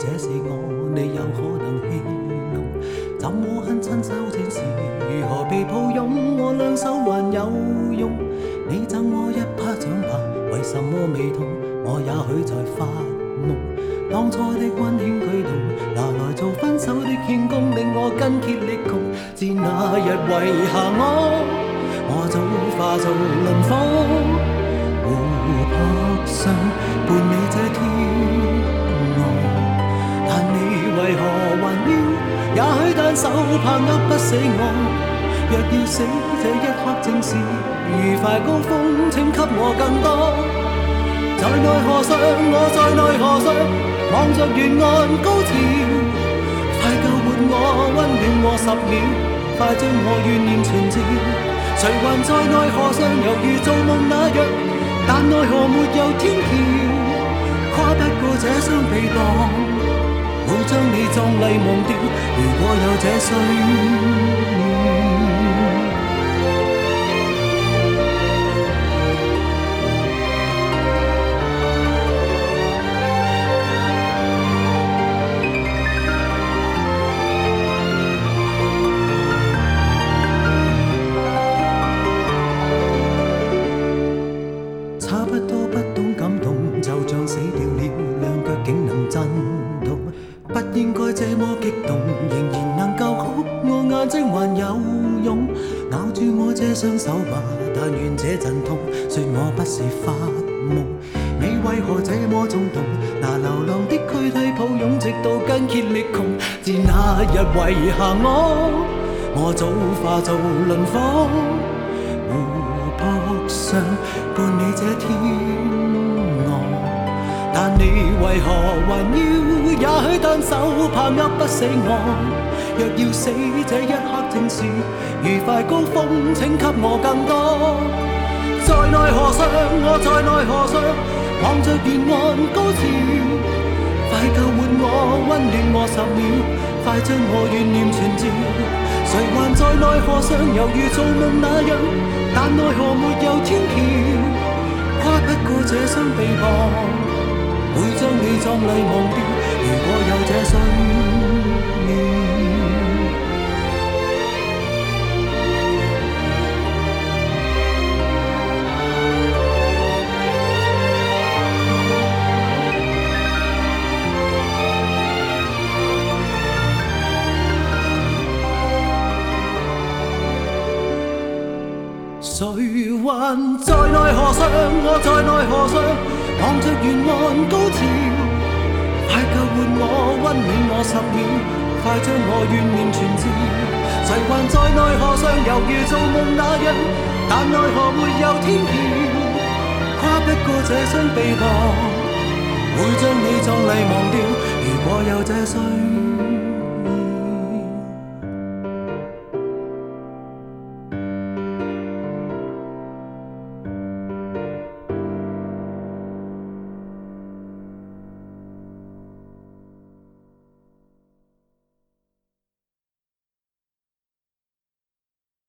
这是我，你有可能戏弄。怎麼很親手這事，如何被抱擁？我兩手還有用。你贈我一巴掌吧，為什麼未痛？我也許在發夢。當初的溫馨舉動，拿來做分手的獻功，令我筋竭力窮。自那日遺下我早化做輪廓。湖泊上伴你這天鵝，但你為何還要？也許單手拍握不死我。若要死，這一刻正是愉快高峰，請給我更多。在奈何上，我在奈何上，望着沿岸高潮，快救活我，溫暖我10秒，快將我怨念傳召。誰還在奈何上，猶如做夢那樣，但奈何沒有天橋，跨不過這雙臂膀，會將你壯麗忘掉。如果有這需要，差不多不懂感動，就像死掉了，兩腳竟能震動。不應該這麼激動，仍然能夠哭，我眼睛還有用。咬住我這雙手吧，但願這陣痛，說我不是發夢。你為何這麼衝動？拿流浪的軀體抱擁，直到筋竭力窮。自那日遺下我早化做輪廓。湖泊上伴你這天鵝，但你為何還要？也許單手拍握不死我。若要死，這一刻正是愉快高峰，請給我更多。在奈何上，我在奈何上，望着沿岸高潮，快救活我，溫暖我10秒，快將我怨念傳召。誰還在奈何上，猶如做夢那樣，但奈何沒有天橋，跨不過這雙臂膀，會將你壯麗忘掉。如果有這需要，誰還在奈何上，我在奈何上，望着沿岸高潮，快救活我，溫暖我10秒，快將我怨念傳召。誰還在奈何上，猶如做夢那樣，但奈何沒有天橋，跨不過這雙臂膀，會將你壯麗忘掉。如果有這需